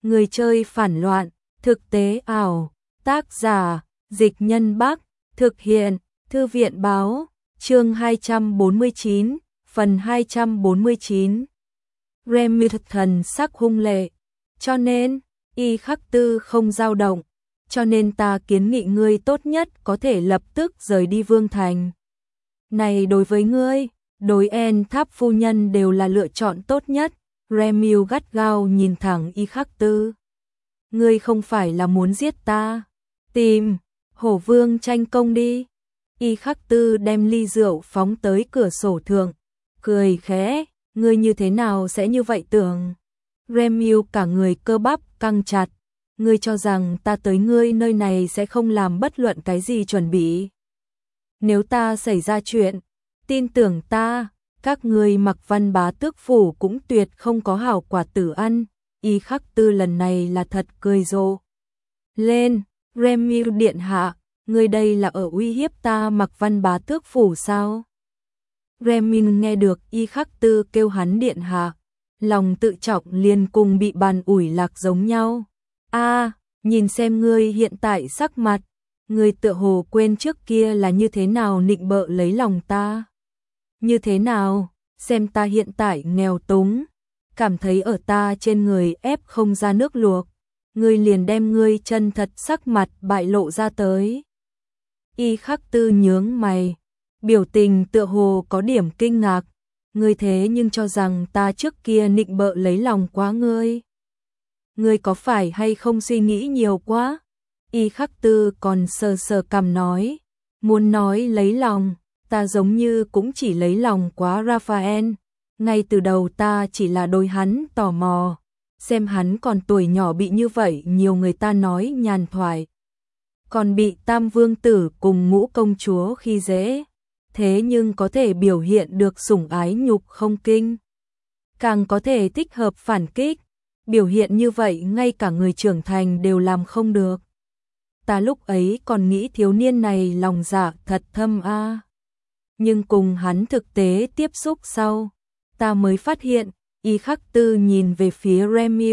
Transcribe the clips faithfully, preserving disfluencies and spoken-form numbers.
Người chơi phản loạn, thực tế ảo, tác giả, Dịch Nhân Bắc, thực hiện, Thư viện Báo, chương hai trăm bốn mươi chín, phần hai trăm bốn mươi chín. Remy thần sắc hung lệ, cho nên, y khắc tư không dao động, cho nên ta kiến nghị ngươi tốt nhất có thể lập tức rời đi Vương Thành. Này đối với ngươi, đối En Tháp phu nhân đều là lựa chọn tốt nhất. Remy gắt gao nhìn thẳng y khắc tư. Ngươi không phải là muốn giết ta, tìm Hổ Vương tranh công đi. Y khắc tư đem ly rượu phóng tới cửa sổ thượng, cười khẽ, ngươi như thế nào sẽ như vậy tưởng? Remy cả người cơ bắp căng chặt, ngươi cho rằng ta tới ngươi nơi này sẽ không làm bất luận cái gì chuẩn bị. Nếu ta xảy ra chuyện, tin tưởng ta, các ngươi Mặc Văn Bá Tước phủ cũng tuyệt không có hảo quả tử ăn. Y khắc tư lần này là thật cười rộ lên. Remy điện hạ, ngươi đây là ở uy hiếp ta Mặc Văn Bá Tước phủ sao? Remy nghe được y khắc tư kêu hắn điện hạ, lòng tự trọng liền cùng bị bàn ủi lạc giống nhau. A, à, nhìn xem ngươi hiện tại sắc mặt, ngươi tựa hồ quên trước kia là như thế nào nịnh bợ lấy lòng ta. Như thế nào, xem ta hiện tại nghèo túng, cảm thấy ở ta trên người ép không ra nước luộc, ngươi liền đem ngươi chân thật sắc mặt bại lộ ra tới. Y khắc tư nhướng mày, biểu tình tựa hồ có điểm kinh ngạc, ngươi thế nhưng cho rằng ta trước kia nịnh bợ lấy lòng quá ngươi. Ngươi có phải hay không suy nghĩ nhiều quá? Y khắc tư còn sờ sờ cằm nói, muốn nói lấy lòng, ta giống như cũng chỉ lấy lòng quá Raphael. Ngay từ đầu ta chỉ là đối hắn tò mò, xem hắn còn tuổi nhỏ bị như vậy nhiều người ta nói nhàn thoại. Còn bị Tam Vương Tử cùng Ngũ Công Chúa khi dễ, thế nhưng có thể biểu hiện được sủng ái nhục không kinh. Càng có thể thích hợp phản kích, biểu hiện như vậy ngay cả người trưởng thành đều làm không được. Ta lúc ấy còn nghĩ thiếu niên này lòng dạ thật thâm a. À. Nhưng cùng hắn thực tế tiếp xúc sau, ta mới phát hiện, y khắc tư nhìn về phía Remy.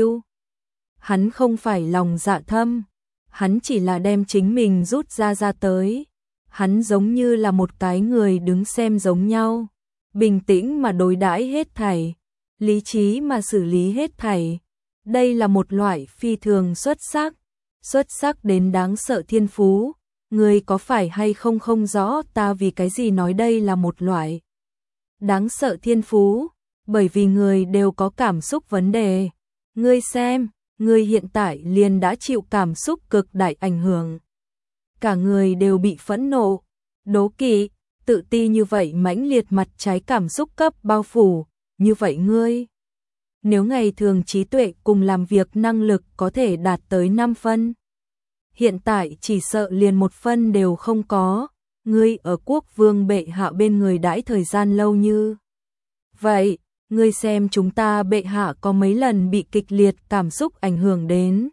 Hắn không phải lòng dạ thâm, hắn chỉ là đem chính mình rút ra ra tới. Hắn giống như là một cái người đứng xem giống nhau, bình tĩnh mà đối đãi hết thảy, lý trí mà xử lý hết thảy. Đây là một loại phi thường xuất sắc, xuất sắc đến đáng sợ thiên phú. Ngươi có phải hay không không rõ ta vì cái gì nói đây là một loại đáng sợ thiên phú, bởi vì người đều có cảm xúc vấn đề. Ngươi xem, ngươi hiện tại liền đã chịu cảm xúc cực đại ảnh hưởng. Cả người đều bị phẫn nộ, đố kỵ, tự ti như vậy mãnh liệt mặt trái cảm xúc cấp bao phủ, như vậy ngươi. Nếu ngày thường trí tuệ cùng làm việc năng lực có thể đạt tới năm phân, hiện tại chỉ sợ liền một phân đều không có. Ngươi ở quốc vương bệ hạ bên người đãi thời gian lâu như vậy, ngươi xem chúng ta bệ hạ có mấy lần bị kịch liệt cảm xúc ảnh hưởng đến.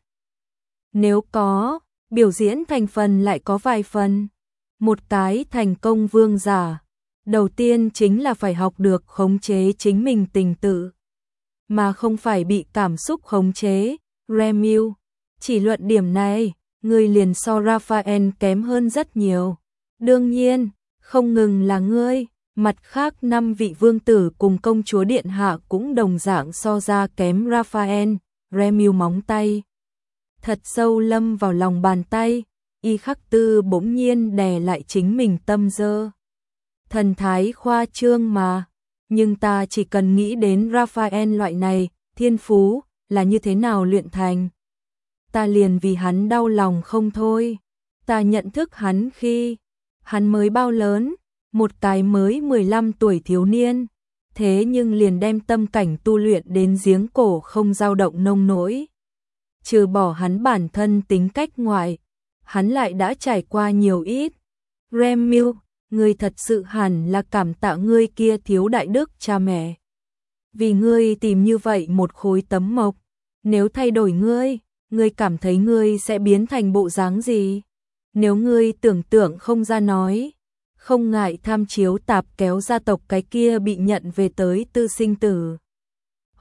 Nếu có, biểu diễn thành phần lại có vài phần. Một cái thành công vương giả, đầu tiên chính là phải học được khống chế chính mình tình tự, mà không phải bị cảm xúc khống chế. Remy, chỉ luận điểm này, ngươi liền so Raphael kém hơn rất nhiều. Đương nhiên, không ngừng là ngươi, mặt khác năm vị vương tử cùng công chúa điện hạ cũng đồng dạng so ra kém Raphael. Remy móng tay thật sâu lâm vào lòng bàn tay, y khắc tư bỗng nhiên đè lại chính mình tâm dơ. Thần thái khoa trương mà, nhưng ta chỉ cần nghĩ đến Raphael loại này, thiên phú, là như thế nào luyện thành. Ta liền vì hắn đau lòng không thôi. Ta nhận thức hắn khi hắn mới bao lớn, một cái mới mười lăm tuổi thiếu niên, thế nhưng liền đem tâm cảnh tu luyện đến giếng cổ không dao động nông nỗi. Trừ bỏ hắn bản thân tính cách ngoại, hắn lại đã trải qua nhiều ít. Remy, ngươi thật sự hẳn là cảm tạ ngươi kia thiếu đại đức cha mẹ. Vì ngươi tìm như vậy một khối tấm mộc, nếu thay đổi ngươi, ngươi cảm thấy ngươi sẽ biến thành bộ dáng gì? Nếu ngươi tưởng tượng không ra nói, không ngại tham chiếu tạp kéo gia tộc cái kia bị nhận về tới tư sinh tử.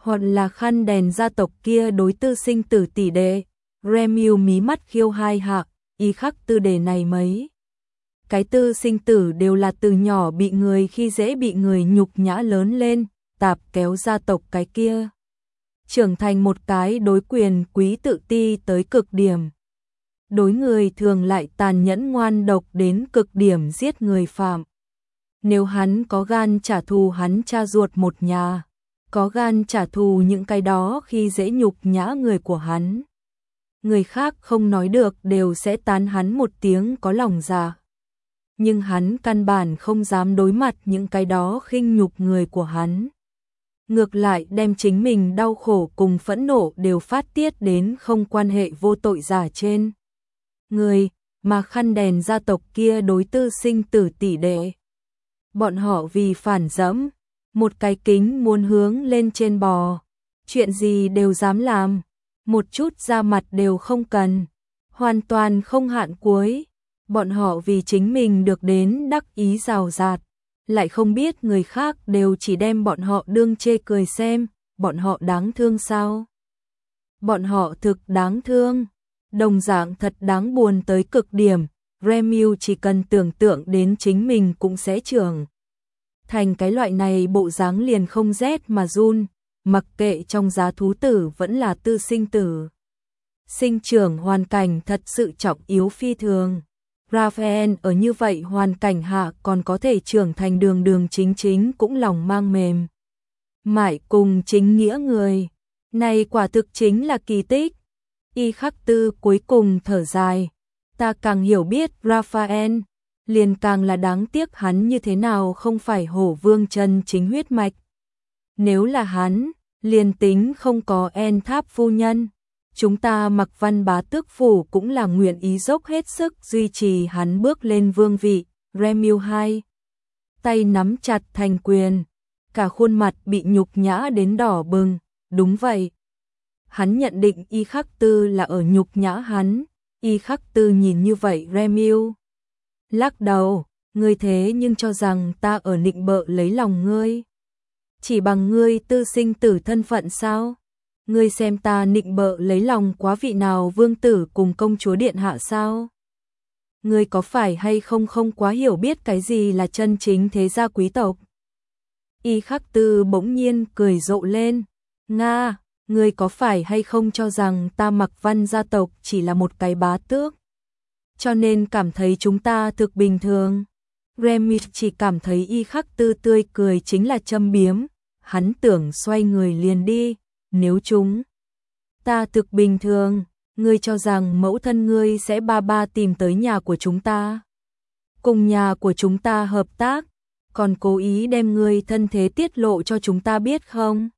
Hoặc là khăn đèn gia tộc kia đối tư sinh tử tỷ đệ. Remiu mí mắt khiêu hai hạ, y khắc tư đề này mấy. Cái tư sinh tử đều là từ nhỏ bị người khi dễ bị người nhục nhã lớn lên, tạp kéo gia tộc cái kia. Trưởng thành một cái đối quyền quý tự ti tới cực điểm. Đối người thường lại tàn nhẫn ngoan độc đến cực điểm giết người phạm. Nếu hắn có gan trả thù hắn cha ruột một nhà, có gan trả thù những cái đó khi dễ nhục nhã người của hắn. Người khác không nói được đều sẽ tán hắn một tiếng có lòng dạ. Nhưng hắn căn bản không dám đối mặt những cái đó khinh nhục người của hắn. Ngược lại đem chính mình đau khổ cùng phẫn nộ đều phát tiết đến không quan hệ vô tội giả trên người, mà khăn đèn gia tộc kia đối tư sinh tử tỷ đệ. Bọn họ vì phản dẫm, một cái kính muốn hướng lên trên bò, chuyện gì đều dám làm, một chút ra mặt đều không cần, hoàn toàn không hạn cuối. Bọn họ vì chính mình được đến đắc ý rào rạt, lại không biết người khác đều chỉ đem bọn họ đương chê cười xem, bọn họ đáng thương sao? Bọn họ thực đáng thương, đồng dạng thật đáng buồn tới cực điểm. Remiu chỉ cần tưởng tượng đến chính mình cũng sẽ trưởng thành cái loại này bộ dáng liền không rét mà run, mặc kệ trong giá thú tử vẫn là tư sinh tử. Sinh trưởng hoàn cảnh thật sự trọng yếu phi thường. Raphael ở như vậy hoàn cảnh hạ còn có thể trưởng thành đường đường chính chính cũng lòng mang mềm. Mãi cùng chính nghĩa người. Này quả thực chính là kỳ tích. Y khắc tư cuối cùng thở dài. Ta càng hiểu biết Raphael, liền càng là đáng tiếc hắn như thế nào không phải hổ vương chân chính huyết mạch. Nếu là hắn, liền tính không có En Tháp phu nhân. Chúng ta Mặc Văn bá tước phủ cũng là nguyện ý dốc hết sức duy trì hắn bước lên vương vị. Remiu hai tay nắm chặt thành quyền, cả khuôn mặt bị nhục nhã đến đỏ bừng. Đúng vậy, hắn nhận định Y Khắc Tư là ở nhục nhã hắn. Y Khắc Tư nhìn như vậy Remiu lắc đầu, ngươi thế nhưng cho rằng ta ở nịnh bợ lấy lòng ngươi, chỉ bằng ngươi tư sinh tử thân phận sao? Ngươi xem ta nịnh bợ lấy lòng quá vị nào vương tử cùng công chúa điện hạ sao? Ngươi có phải hay không không quá hiểu biết cái gì là chân chính thế gia quý tộc? Y Khắc Tư bỗng nhiên cười rộ lên. Nga, ngươi có phải hay không cho rằng ta Mặc Văn gia tộc chỉ là một cái bá tước, cho nên cảm thấy chúng ta thực bình thường? Remiu chỉ cảm thấy Y Khắc Tư tươi cười chính là châm biếm, hắn tưởng xoay người liền đi. Nếu chúng ta thực bình thường, ngươi cho rằng mẫu thân ngươi sẽ ba ba tìm tới nhà của chúng ta, cùng nhà của chúng ta hợp tác, còn cố ý đem ngươi thân thế tiết lộ cho chúng ta biết không?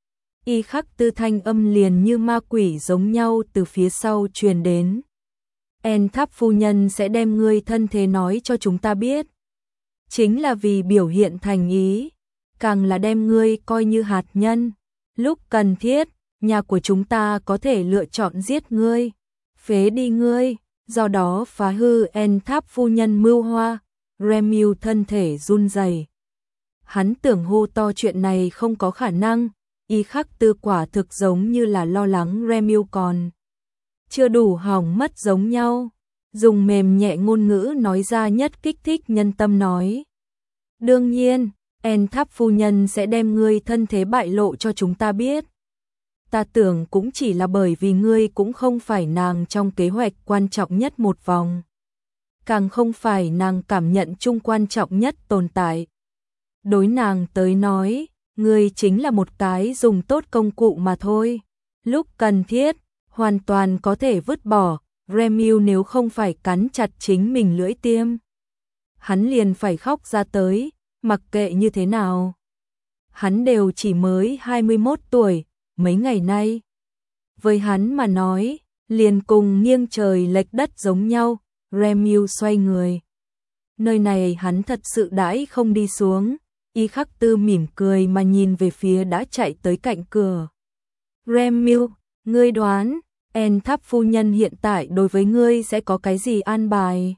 Y Khắc Tư thanh âm liền như ma quỷ giống nhau từ phía sau truyền đến. En Tháp phu nhân sẽ đem ngươi thân thế nói cho chúng ta biết, chính là vì biểu hiện thành ý, càng là đem ngươi coi như hạt nhân. Lúc cần thiết, nhà của chúng ta có thể lựa chọn giết ngươi, phế đi ngươi, do đó phá hư En Tháp phu nhân mưu hoa. Remiu thân thể run rẩy. Hắn tưởng hô to chuyện này không có khả năng. Y Khắc Tư quả thực giống như là lo lắng Remiu còn chưa đủ hỏng mất giống nhau, dùng mềm nhẹ ngôn ngữ nói ra nhất kích thích nhân tâm nói. Đương nhiên, En Tháp phu nhân sẽ đem ngươi thân thế bại lộ cho chúng ta biết. Ta tưởng cũng chỉ là bởi vì ngươi cũng không phải nàng trong kế hoạch quan trọng nhất một vòng, càng không phải nàng cảm nhận chung quan trọng nhất tồn tại. Đối nàng tới nói, ngươi chính là một cái dùng tốt công cụ mà thôi. Lúc cần thiết, hoàn toàn có thể vứt bỏ. Remiu nếu không phải cắn chặt chính mình lưỡi tiêm, hắn liền phải khóc ra tới. Mặc kệ như thế nào, hắn đều chỉ mới hai mươi mốt tuổi, mấy ngày nay với hắn mà nói, liền cùng nghiêng trời lệch đất giống nhau. Remiu xoay người. Nơi này hắn thật sự đãi không đi xuống. Y Khắc Tư mỉm cười mà nhìn về phía đã chạy tới cạnh cửa. Remiu, ngươi đoán, En Tháp phu nhân hiện tại đối với ngươi sẽ có cái gì an bài?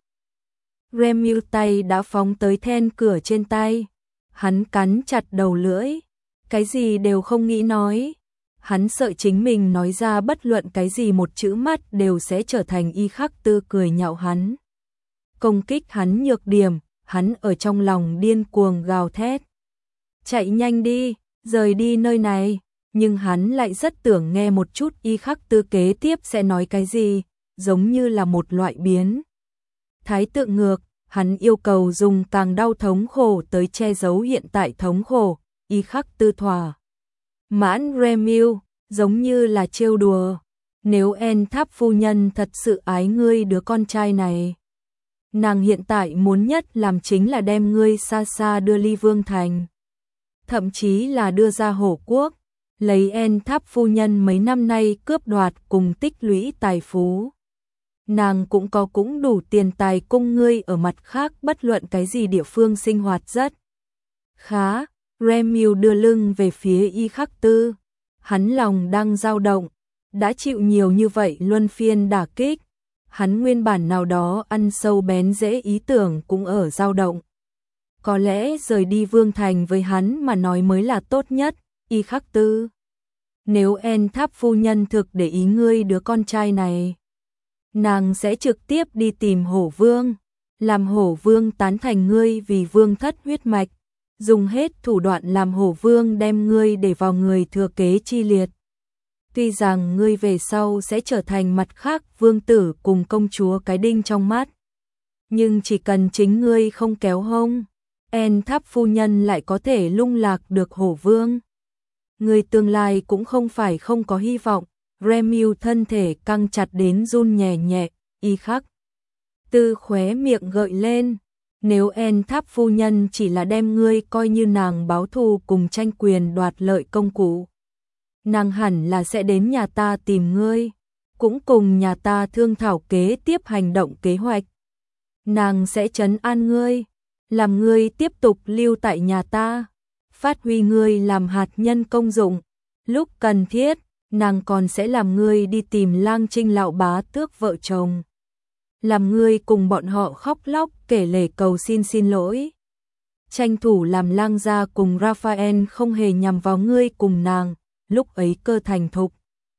Remiu tay đã phóng tới then cửa trên tay. Hắn cắn chặt đầu lưỡi, cái gì đều không nghĩ nói, Hắn sợ chính mình nói ra bất luận cái gì một chữ mắt đều sẽ trở thành Y Khắc Tư cười nhạo hắn. Công kích hắn nhược điểm, hắn ở trong lòng điên cuồng gào thét. Chạy nhanh đi, rời đi nơi này, nhưng hắn lại rất tưởng nghe một chút Y Khắc Tư kế tiếp sẽ nói cái gì, giống như là một loại biến thái tượng ngược, hắn yêu cầu dùng càng đau thống khổ tới che giấu hiện tại thống khổ. Y Khắc Tư thỏa mãn Remiu, giống như là trêu đùa. Nếu En Tháp phu nhân thật sự ái ngươi đứa con trai này, nàng hiện tại muốn nhất làm chính là đem ngươi xa xa đưa ly Vương Thành, thậm chí là đưa ra Hổ Quốc, lấy En Tháp phu nhân mấy năm nay cướp đoạt cùng tích lũy tài phú. Nàng cũng có cũng đủ tiền tài cung ngươi ở mặt khác bất luận cái gì địa phương sinh hoạt rất khá. Remiu đưa lưng về phía Y Khắc Tư, hắn lòng đang dao động, đã chịu nhiều như vậy luân phiên đả kích, hắn nguyên bản nào đó ăn sâu bén rễ ý tưởng cũng ở dao động. Có lẽ rời đi Vương Thành với hắn mà nói mới là tốt nhất. Y Khắc Tư, nếu En Tháp phu nhân thực để ý ngươi đứa con trai này, nàng sẽ trực tiếp đi tìm Hổ Vương, làm Hổ Vương tán thành ngươi vì vương thất huyết mạch, dùng hết thủ đoạn làm Hổ Vương đem ngươi để vào người thừa kế chi liệt. Tuy rằng ngươi về sau sẽ trở thành mặt khác vương tử cùng công chúa cái đinh trong mắt, nhưng chỉ cần chính ngươi không kéo hông, En Tháp phu nhân lại có thể lung lạc được Hổ Vương. Ngươi tương lai cũng không phải không có hy vọng. Remiu thân thể căng chặt đến run nhẹ nhẹ. Y Khắc Tư khóe miệng gợi lên, nếu En Tháp phu nhân chỉ là đem ngươi coi như nàng báo thù cùng tranh quyền đoạt lợi công cụ, nàng hẳn là sẽ đến nhà ta tìm ngươi, cũng cùng nhà ta thương thảo kế tiếp hành động kế hoạch. Nàng sẽ trấn an ngươi, làm ngươi tiếp tục lưu tại nhà ta, phát huy ngươi làm hạt nhân công dụng. Lúc cần thiết, nàng còn sẽ làm ngươi đi tìm Lang Trinh lão bá tước vợ chồng, làm ngươi cùng bọn họ khóc lóc kể lể cầu xin xin lỗi. Tranh thủ làm Lang gia cùng Raphael không hề nhằm vào ngươi cùng nàng, lúc ấy cơ thành thục,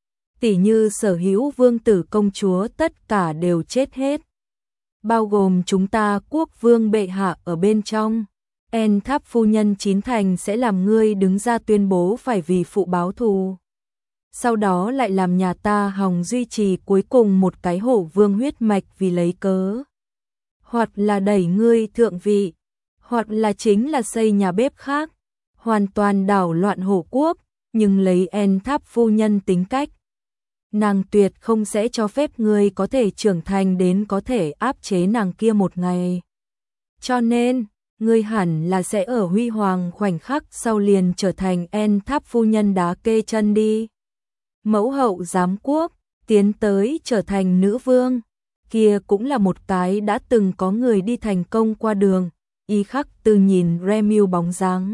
tỉ như sở hữu vương tử công chúa tất cả đều chết hết, bao gồm chúng ta quốc vương bệ hạ ở bên trong. En Tháp phu nhân chín thành sẽ làm ngươi đứng ra tuyên bố phải vì phụ báo thù, sau đó lại làm nhà ta hòng duy trì cuối cùng một cái Hổ Vương huyết mạch vì lấy cớ, hoặc là đẩy ngươi thượng vị, hoặc là chính là xây nhà bếp khác, hoàn toàn đảo loạn Hổ Quốc. Nhưng lấy En Tháp phu nhân tính cách, nàng tuyệt không sẽ cho phép ngươi có thể trưởng thành đến có thể áp chế nàng kia một ngày. Cho nên, ngươi hẳn là sẽ ở huy hoàng khoảnh khắc sau liền trở thành En Tháp phu nhân đá kê chân đi. Mẫu hậu giám quốc, tiến tới trở thành nữ vương, kia cũng là một cái đã từng có người đi thành công qua đường. Y Khắc Tư nhìn Remiu bóng dáng.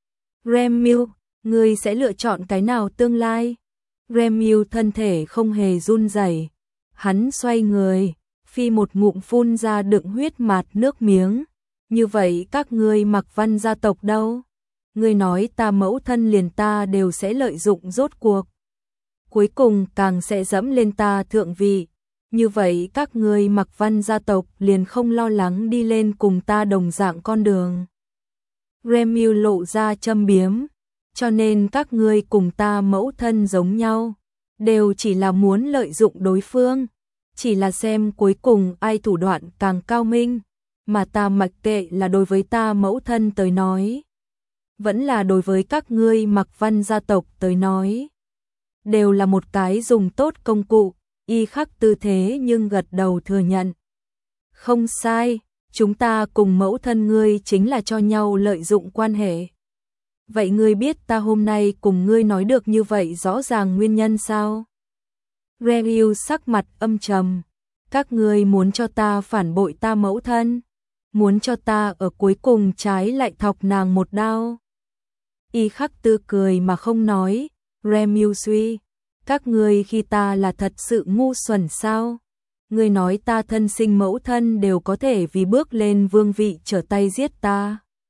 Remiu, ngươi sẽ lựa chọn cái nào tương lai? Remiu thân thể không hề run rẩy, hắn xoay người, phi một ngụm phun ra đựng huyết mạt nước miếng. Như vậy các ngươi Mặc Văn gia tộc đâu? Ngươi nói ta mẫu thân liền ta đều sẽ lợi dụng rốt cuộc, cuối cùng càng sẽ dẫm lên ta thượng vị. Như vậy các ngươi Mặc Văn gia tộc liền không lo lắng đi lên cùng ta đồng dạng con đường. Remiu lộ ra châm biếm, cho nên các ngươi cùng ta mẫu thân giống nhau, đều chỉ là muốn lợi dụng đối phương, chỉ là xem cuối cùng ai thủ đoạn càng cao minh, mà ta mặc kệ là đối với ta mẫu thân tới nói, vẫn là đối với các ngươi Mặc Văn gia tộc tới nói, đều là một cái dùng tốt công cụ. Y Khắc Tư thế nhưng gật đầu thừa nhận. Không sai, chúng ta cùng mẫu thân ngươi chính là cho nhau lợi dụng quan hệ. Vậy ngươi biết ta hôm nay cùng ngươi nói được như vậy rõ ràng nguyên nhân sao? Remiu sắc mặt âm trầm. Các ngươi muốn cho ta phản bội ta mẫu thân, muốn cho ta ở cuối cùng trái lại thọc nàng một đao. Y Khắc Tư cười mà không nói. Remiu suy, các ngươi khi ta là thật sự ngu xuẩn sao? Ngươi nói ta thân sinh mẫu thân đều có thể vì bước lên vương vị trở tay giết ta.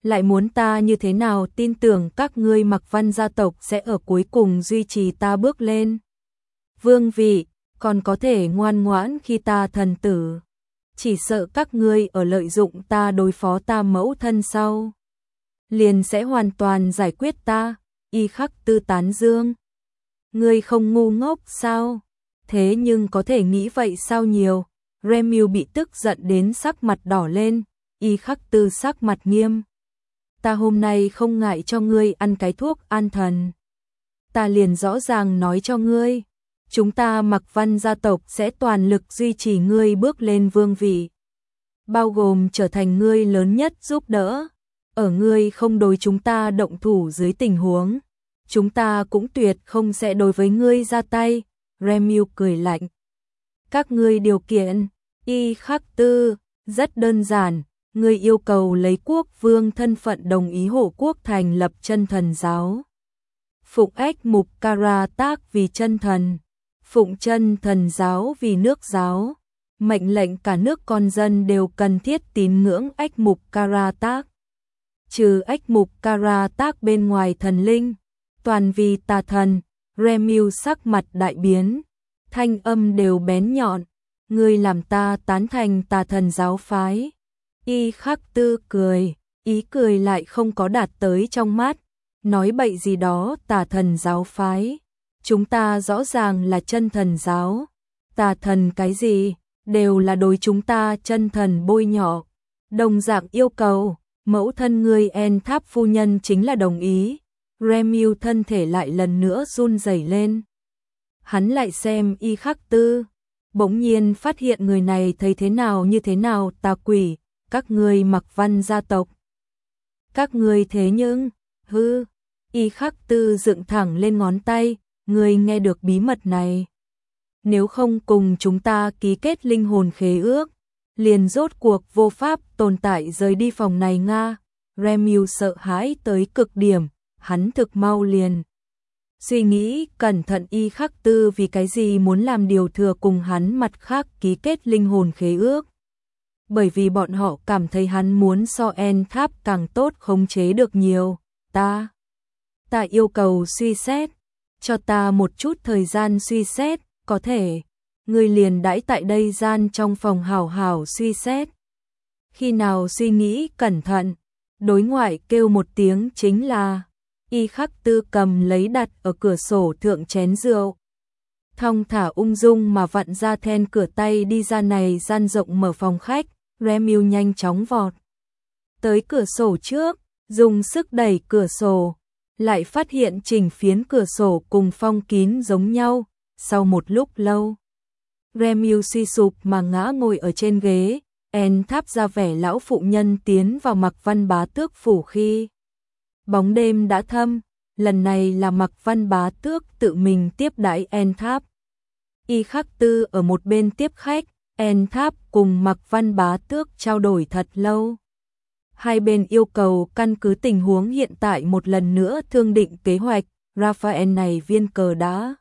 Lại muốn ta như thế nào tin tưởng các ngươi Mặc Văn gia tộc sẽ ở cuối cùng duy trì ta bước lên vương vị, còn có thể ngoan ngoãn khi ta thần tử. Chỉ sợ các ngươi ở lợi dụng ta đối phó ta mẫu thân sau, liền sẽ hoàn toàn giải quyết ta. Y Khắc Tư tán dương. Ngươi không ngu ngốc sao? Thế nhưng có thể nghĩ vậy sao nhiều? Remil bị tức giận đến sắc mặt đỏ lên. Y Khắc Tư sắc mặt nghiêm. Ta hôm nay không ngại cho ngươi ăn cái thuốc an thần. Ta liền rõ ràng nói cho ngươi, chúng ta Mặc Văn gia tộc sẽ toàn lực duy trì ngươi bước lên vương vị, bao gồm trở thành ngươi lớn nhất giúp đỡ. Ở ngươi không đối chúng ta động thủ dưới tình huống, chúng ta cũng tuyệt không sẽ đối với ngươi ra tay. Remil cười lạnh. Các ngươi điều kiện, Y Khắc Tư, rất đơn giản. Ngươi yêu cầu lấy quốc vương thân phận đồng ý hộ quốc thành lập chân thần giáo. Phụng Ếch Mục Karatak vì chân thần, phụng chân thần giáo vì nước giáo. Mệnh lệnh cả nước con dân đều cần thiết tín ngưỡng Ếch Mục Karatak. Trừ Ếch Mục Karatak bên ngoài thần linh, toàn vì tà thần. Remil sắc mặt đại biến, thanh âm đều bén nhọn. Ngươi làm ta tán thành tà thần giáo phái. Y Khắc Tư cười, ý cười lại không có đạt tới trong mắt. Nói bậy gì đó tà thần giáo phái. Chúng ta rõ ràng là chân thần giáo. Tà thần cái gì, đều là đối chúng ta chân thần bôi nhọ. Đồng dạng yêu cầu, mẫu thân ngươi En Tháp phu nhân chính là đồng ý. Remil thân thể lại lần nữa run rẩy lên. Hắn lại xem Y Khắc Tư, bỗng nhiên phát hiện người này thấy thế nào như thế nào tà quỷ. Các ngươi Mặc Văn gia tộc, các ngươi thế nhưng, hư. Y Khắc Tư dựng thẳng lên ngón tay. Ngươi nghe được bí mật này, nếu không cùng chúng ta ký kết linh hồn khế ước, liền rốt cuộc vô pháp tồn tại rời đi phòng này nga. Remil sợ hãi tới cực điểm, hắn thực mau liền suy nghĩ cẩn thận Y Khắc Tư vì cái gì muốn làm điều thừa cùng hắn mặt khác ký kết linh hồn khế ước. Bởi vì bọn họ cảm thấy hắn muốn so En Tháp càng tốt khống chế được nhiều. Ta, ta yêu cầu suy xét, cho ta một chút thời gian suy xét, có thể. Ngươi liền đãi tại đây gian trong phòng hảo hảo suy xét. Khi nào suy nghĩ cẩn thận, đối ngoại kêu một tiếng chính là. Y Khắc Tư cầm lấy đặt ở cửa sổ thượng chén rượu, thong thả ung dung mà vặn ra then cửa tay đi ra này gian rộng mở phòng khách. Remil nhanh chóng vọt tới cửa sổ trước, dùng sức đẩy cửa sổ, lại phát hiện chỉnh phiến cửa sổ cùng phong kín giống nhau. Sau một lúc lâu, Remil suy sụp mà ngã ngồi ở trên ghế. En Tháp ra vẻ lão phụ nhân tiến vào Mặc Văn bá tước phủ khi bóng đêm đã thâm. Lần này là Mặc Văn bá tước tự mình tiếp đãi En Tháp. Y Khắc Tư ở một bên tiếp khách. En Tháp cùng Mặc Văn bá tước trao đổi thật lâu. Hai bên yêu cầu căn cứ tình huống hiện tại một lần nữa thương định kế hoạch. Raphael này viên cờ đã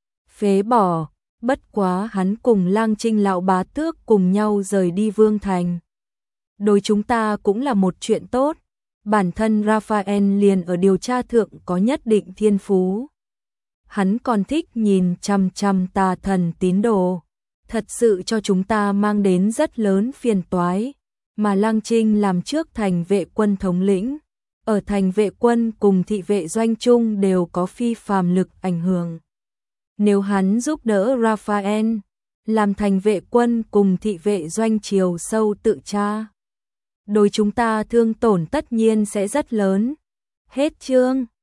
phế bỏ, bất quá hắn cùng Lang Trinh lão bá tước cùng nhau rời đi Vương Thành. Đối chúng ta cũng là một chuyện tốt. Bản thân Raphael liền ở điều tra thượng có nhất định thiên phú. Hắn còn thích nhìn chằm chằm tà thần tín đồ, thật sự cho chúng ta mang đến rất lớn phiền toái. Mà Lang Trinh làm trước thành vệ quân thống lĩnh, ở thành vệ quân cùng thị vệ doanh chung đều có phi phàm lực ảnh hưởng. Nếu hắn giúp đỡ Raphael, làm thành vệ quân cùng thị vệ doanh chiều sâu tự tra, đối chúng ta thương tổn tất nhiên sẽ rất lớn. Hết chương.